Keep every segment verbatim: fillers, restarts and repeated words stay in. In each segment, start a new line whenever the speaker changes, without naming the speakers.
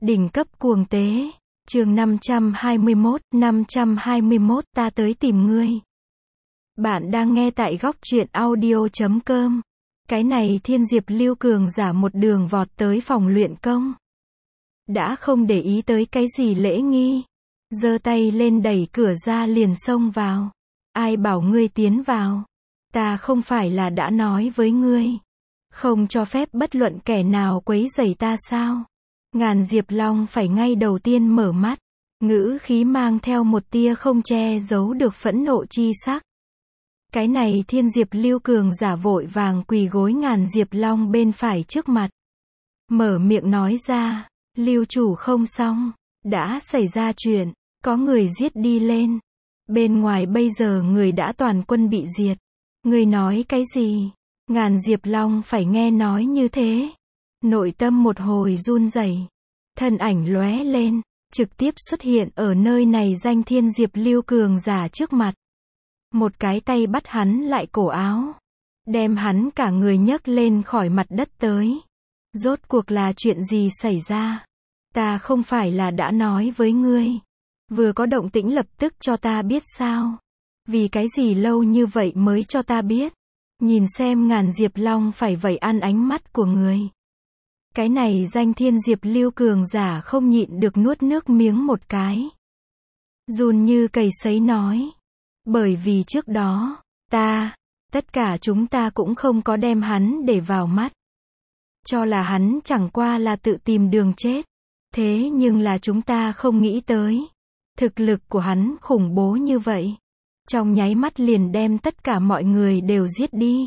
Đỉnh cấp cuồng tế. Chương năm trăm hai mươi mốt, năm trăm hai mươi mốt ta tới tìm ngươi. Bạn đang nghe tại góc truyện audio chấm com. Cái này Thiên Diệp Lưu cường giả một đường vọt tới phòng luyện công. Đã không để ý tới cái gì lễ nghi. Giơ tay lên đẩy cửa ra liền xông vào. Ai bảo ngươi tiến vào? Ta không phải là đã nói với ngươi. Không cho phép bất luận kẻ nào quấy rầy ta sao? Ngàn Diệp Long phải ngay đầu tiên mở mắt. Ngữ khí mang theo một tia không che giấu được phẫn nộ chi sắc. Cái này Thiên Diệp Lưu cường giả vội vàng quỳ gối Ngàn Diệp Long bên phải trước mặt. Mở miệng nói ra, Lưu chủ không xong, đã xảy ra chuyện, có người giết đi lên. Bên ngoài bây giờ người đã toàn quân bị diệt. Người nói cái gì? Ngàn Diệp Long phải nghe nói như thế. Nội tâm một hồi run rẩy, thân ảnh lóe lên, trực tiếp xuất hiện ở nơi này danh Thiên Diệp Lưu cường giả trước mặt. Một cái tay bắt hắn lại cổ áo, đem hắn cả người nhấc lên khỏi mặt đất tới. Rốt cuộc là chuyện gì xảy ra? Ta không phải là đã nói với ngươi, vừa có động tĩnh lập tức cho ta biết sao? Vì cái gì lâu như vậy mới cho ta biết? Nhìn xem Ngàn Diệp Long phải vẩy ăn ánh mắt của người. Cái này danh Thiên Diệp Lưu cường giả không nhịn được nuốt nước miếng một cái. Run như cầy sấy nói. Bởi vì trước đó, ta, tất cả chúng ta cũng không có đem hắn để vào mắt. Cho là hắn chẳng qua là tự tìm đường chết. Thế nhưng là chúng ta không nghĩ tới. Thực lực của hắn khủng bố như vậy. Trong nháy mắt liền đem tất cả mọi người đều giết đi.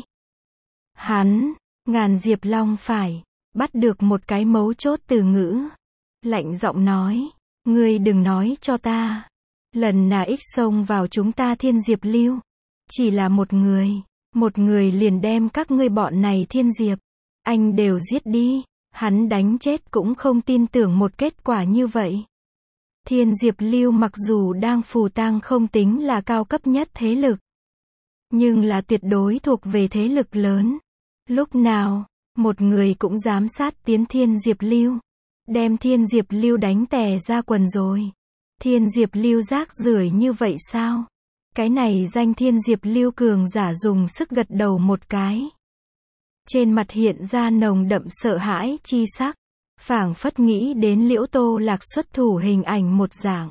Hắn, Ngàn Diệp Long phải bắt được một cái mấu chốt từ ngữ. Lạnh giọng nói, ngươi đừng nói cho ta. Lần nào ích xông vào chúng ta Thiên Diệp Lưu. Chỉ là một người, một người liền đem các ngươi bọn này Thiên Diệp. Anh đều giết đi, hắn đánh chết cũng không tin tưởng một kết quả như vậy. Thiên Diệp Lưu mặc dù đang phù tang không tính là cao cấp nhất thế lực. Nhưng là tuyệt đối thuộc về thế lực lớn. Lúc nào, một người cũng dám sát tiến Thiên Diệp Lưu. Đem Thiên Diệp Lưu đánh tè ra quần rồi. Thiên Diệp Lưu rác rưởi như vậy sao? Cái này danh Thiên Diệp Lưu cường giả dùng sức gật đầu một cái. Trên mặt hiện ra nồng đậm sợ hãi chi sắc. Phảng phất nghĩ đến Liễu Tô Lạc xuất thủ hình ảnh một dạng.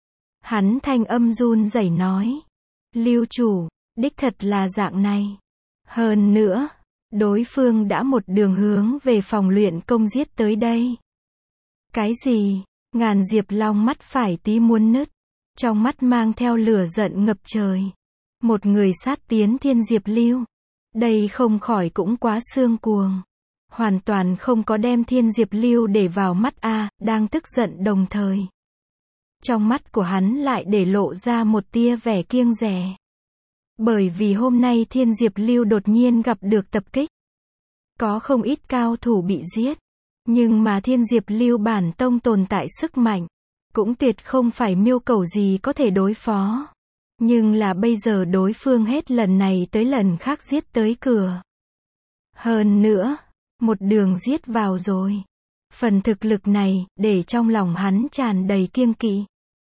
Hắn thanh âm run rẩy nói. Lưu chủ, đích thật là dạng này. Hơn nữa, đối phương đã một đường hướng về phòng luyện công giết tới đây. Cái gì? Ngàn Diệp Long mắt phải tí muốn nứt. Trong mắt mang theo lửa giận ngập trời. Một người sát tiến Thiên Diệp Lưu. Đây không khỏi cũng quá xương cuồng. Hoàn toàn không có đem Thiên Diệp Lưu để vào mắt a, à, đang tức giận đồng thời. Trong mắt của hắn lại để lộ ra một tia vẻ kiêng dè. Bởi vì hôm nay Thiên Diệp Lưu đột nhiên gặp được tập kích. Có không ít cao thủ bị giết. Nhưng mà Thiên Diệp Lưu bản tông tồn tại sức mạnh. Cũng tuyệt không phải miêu cầu gì có thể đối phó. Nhưng là bây giờ đối phương hết lần này tới lần khác giết tới cửa. Hơn nữa, một đường giết vào rồi. Phần thực lực này, để trong lòng hắn tràn đầy kiêng kỵ.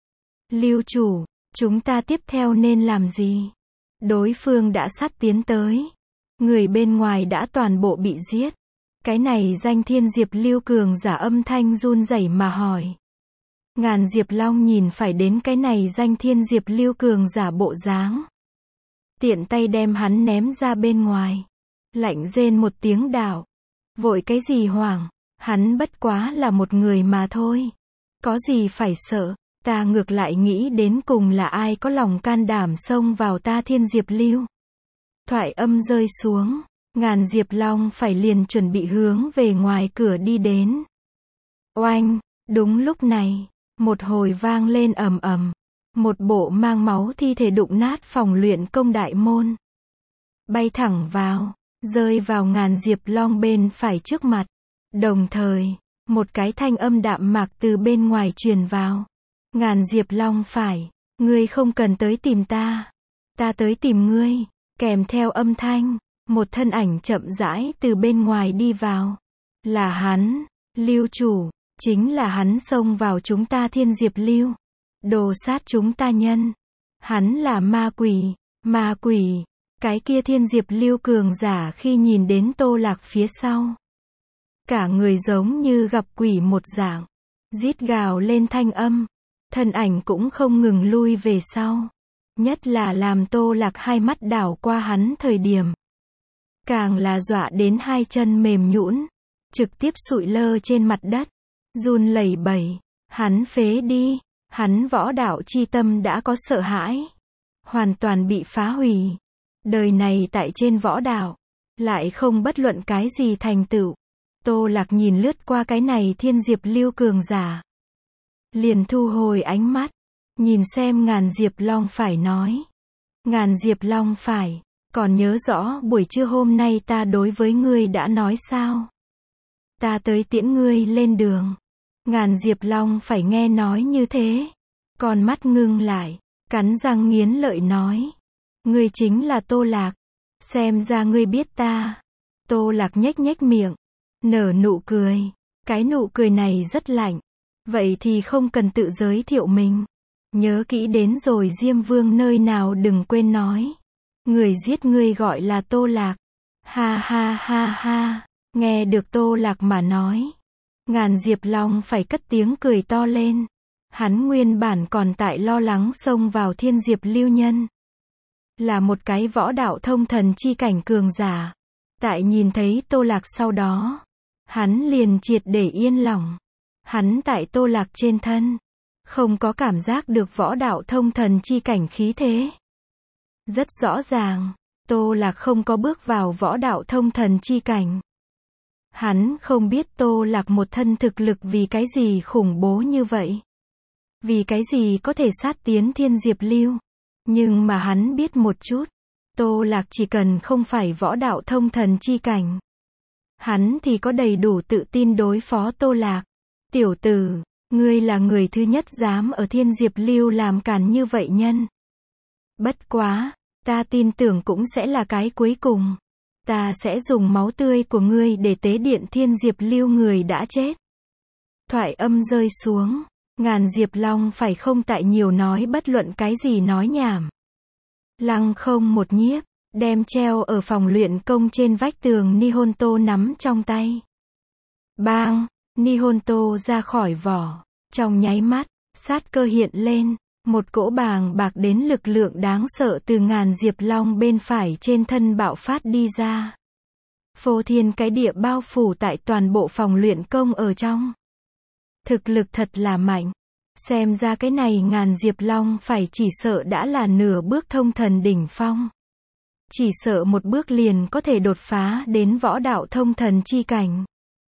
Lưu chủ, chúng ta tiếp theo nên làm gì? Đối phương đã sát tiến tới. Người bên ngoài đã toàn bộ bị giết. Cái này danh Thiên Diệp Lưu cường giả âm thanh run rẩy mà hỏi. Ngàn Diệp Long nhìn phải đến cái này danh Thiên Diệp Lưu cường giả bộ dáng. Tiện tay đem hắn ném ra bên ngoài. Lạnh rên một tiếng đạo. Vội cái gì hoảng, hắn bất quá là một người mà thôi. Có gì phải sợ, ta ngược lại nghĩ đến cùng là ai có lòng can đảm xông vào ta Thiên Diệp Lưu. Thoại âm rơi xuống, Ngàn Diệp Long phải liền chuẩn bị hướng về ngoài cửa đi đến. Oanh, đúng lúc này, một hồi vang lên ầm ầm. Một bộ mang máu thi thể đụng nát phòng luyện công đại môn. Bay thẳng vào. Rơi vào Ngàn Diệp Long bên phải trước mặt. Đồng thời, một cái thanh âm đạm mạc từ bên ngoài truyền vào. Ngàn Diệp Long phải, ngươi không cần tới tìm ta. Ta tới tìm ngươi. Kèm theo âm thanh, một thân ảnh chậm rãi từ bên ngoài đi vào. Là hắn, Lưu chủ, Chính là hắn xông vào chúng ta Thiên Diệp Lưu. Đồ sát chúng ta nhân. Hắn là ma quỷ, ma quỷ. Cái kia Thiên Diệp Lưu cường giả khi nhìn đến Tô Lạc phía sau. Cả người giống như gặp quỷ một dạng. Rít gào lên thanh âm. Thân ảnh cũng không ngừng lui về sau. Nhất là làm Tô Lạc hai mắt đảo qua hắn thời điểm. Càng là dọa đến hai chân mềm nhũn, trực tiếp sụi lơ trên mặt đất, run lẩy bẩy. Hắn phế đi, hắn võ đạo chi tâm đã có sợ hãi, hoàn toàn bị phá hủy. Đời này tại trên võ đạo, lại không bất luận cái gì thành tựu. Tô Lạc nhìn lướt qua cái này Thiên Diệp Lưu cường giả, liền thu hồi ánh mắt, nhìn xem Ngàn Diệp Long phải nói. Ngàn Diệp Long phải, còn nhớ rõ buổi trưa hôm nay ta đối với ngươi đã nói sao? Ta tới tiễn ngươi lên đường. Ngàn Diệp Long phải nghe nói như thế, con mắt ngưng lại, cắn răng nghiến lợi nói. Ngươi chính là Tô Lạc, xem ra ngươi biết ta. Tô Lạc nhếch nhếch miệng, nở nụ cười, cái nụ cười này rất lạnh. Vậy thì không cần tự giới thiệu mình. Nhớ kỹ đến rồi Diêm Vương nơi nào đừng quên nói. Người giết ngươi gọi là Tô Lạc. Ha ha ha ha, nghe được Tô Lạc mà nói. Ngàn Diệp Long phải cất tiếng cười to lên. Hắn nguyên bản còn tại lo lắng xông vào Thiên Diệp Lưu nhân. Là một cái võ đạo thông thần chi cảnh cường giả. Tại nhìn thấy Tô Lạc sau đó, hắn liền triệt để yên lòng. Hắn tại Tô Lạc trên thân, không có cảm giác được võ đạo thông thần chi cảnh khí thế. Rất rõ ràng, Tô Lạc không có bước vào võ đạo thông thần chi cảnh. Hắn không biết Tô Lạc một thân thực lực vì cái gì khủng bố như vậy. Vì cái gì có thể sát tiến Thiên Diệp Lưu. Nhưng mà hắn biết một chút. Tô Lạc chỉ cần không phải võ đạo thông thần chi cảnh, hắn thì có đầy đủ tự tin đối phó Tô Lạc. Tiểu tử, ngươi là người thứ nhất dám ở Thiên Diệp Lưu làm càn như vậy nhân. Bất quá, ta tin tưởng cũng sẽ là cái cuối cùng. Ta sẽ dùng máu tươi của ngươi để tế điện Thiên Diệp Lưu người đã chết. Thoại âm rơi xuống, Ngàn Diệp Long phải không tại nhiều nói bất luận cái gì nói nhảm. Lăng không một nhiếp, đem treo ở phòng luyện công trên vách tường Nihonto nắm trong tay. Bang, Nihonto ra khỏi vỏ, trong nháy mắt, sát cơ hiện lên. Một cỗ bàng bạc đến lực lượng đáng sợ từ Ngàn Diệp Long bên phải trên thân bạo phát đi ra. Phô thiên cái địa bao phủ tại toàn bộ phòng luyện công ở trong. Thực lực thật là mạnh. Xem ra cái này Ngàn Diệp Long phải chỉ sợ đã là nửa bước thông thần đỉnh phong. Chỉ sợ một bước liền có thể đột phá đến võ đạo thông thần chi cảnh.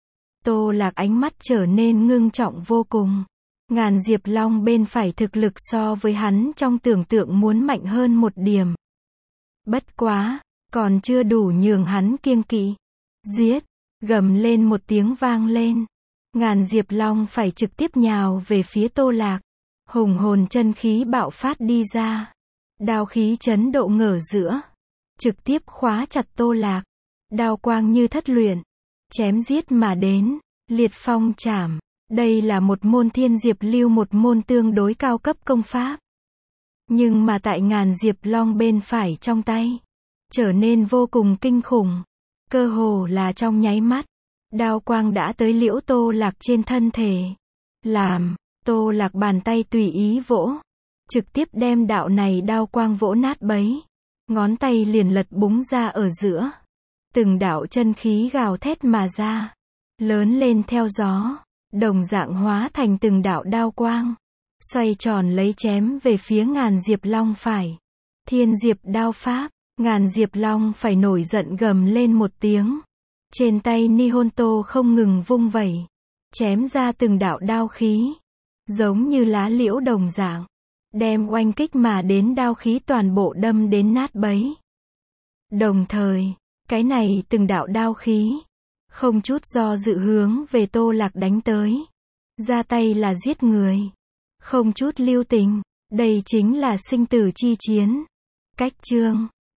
Tô Lạc ánh mắt trở nên ngưng trọng vô cùng. Ngàn Diệp Long bên phải thực lực so với hắn trong tưởng tượng muốn mạnh hơn một điểm. Bất quá, còn chưa đủ nhường hắn kiêng kỵ. Giết, gầm lên một tiếng vang lên. Ngàn Diệp Long phải trực tiếp nhào về phía Tô Lạc. Hùng hồn chân khí bạo phát đi ra. Đao khí chấn độ ngở giữa. Trực tiếp khóa chặt Tô Lạc. Đao quang như thất luyện. Chém giết mà đến. Liệt phong chảm. Đây là một môn Thiên Diệp Lưu, một môn tương đối cao cấp công pháp. Nhưng mà tại Ngàn Diệp Long bên phải trong tay, trở nên vô cùng kinh khủng. Cơ hồ là trong nháy mắt, đao quang đã tới liễu Tô Lạc trên thân thể. Làm, Tô Lạc bàn tay tùy ý vỗ, trực tiếp đem đạo này đao quang vỗ nát bấy. Ngón tay liền lật búng ra ở giữa. Từng đạo chân khí gào thét mà ra, lớn lên theo gió. Đồng dạng hóa thành từng đạo đao quang, xoay tròn lấy chém về phía Ngàn Diệp Long phải. Thiên Diệp đao pháp, Ngàn Diệp Long phải nổi giận gầm lên một tiếng. Trên tay Nihonto không ngừng vung vẩy, chém ra từng đạo đao khí, giống như lá liễu đồng dạng, đem oanh kích mà đến đao khí toàn bộ đâm đến nát bấy. Đồng thời, cái này từng đạo đao khí, không chút do dự hướng về Tô Lạc đánh tới. Ra tay là giết người. Không chút lưu tình. Đây chính là sinh tử chi chiến. Cách chương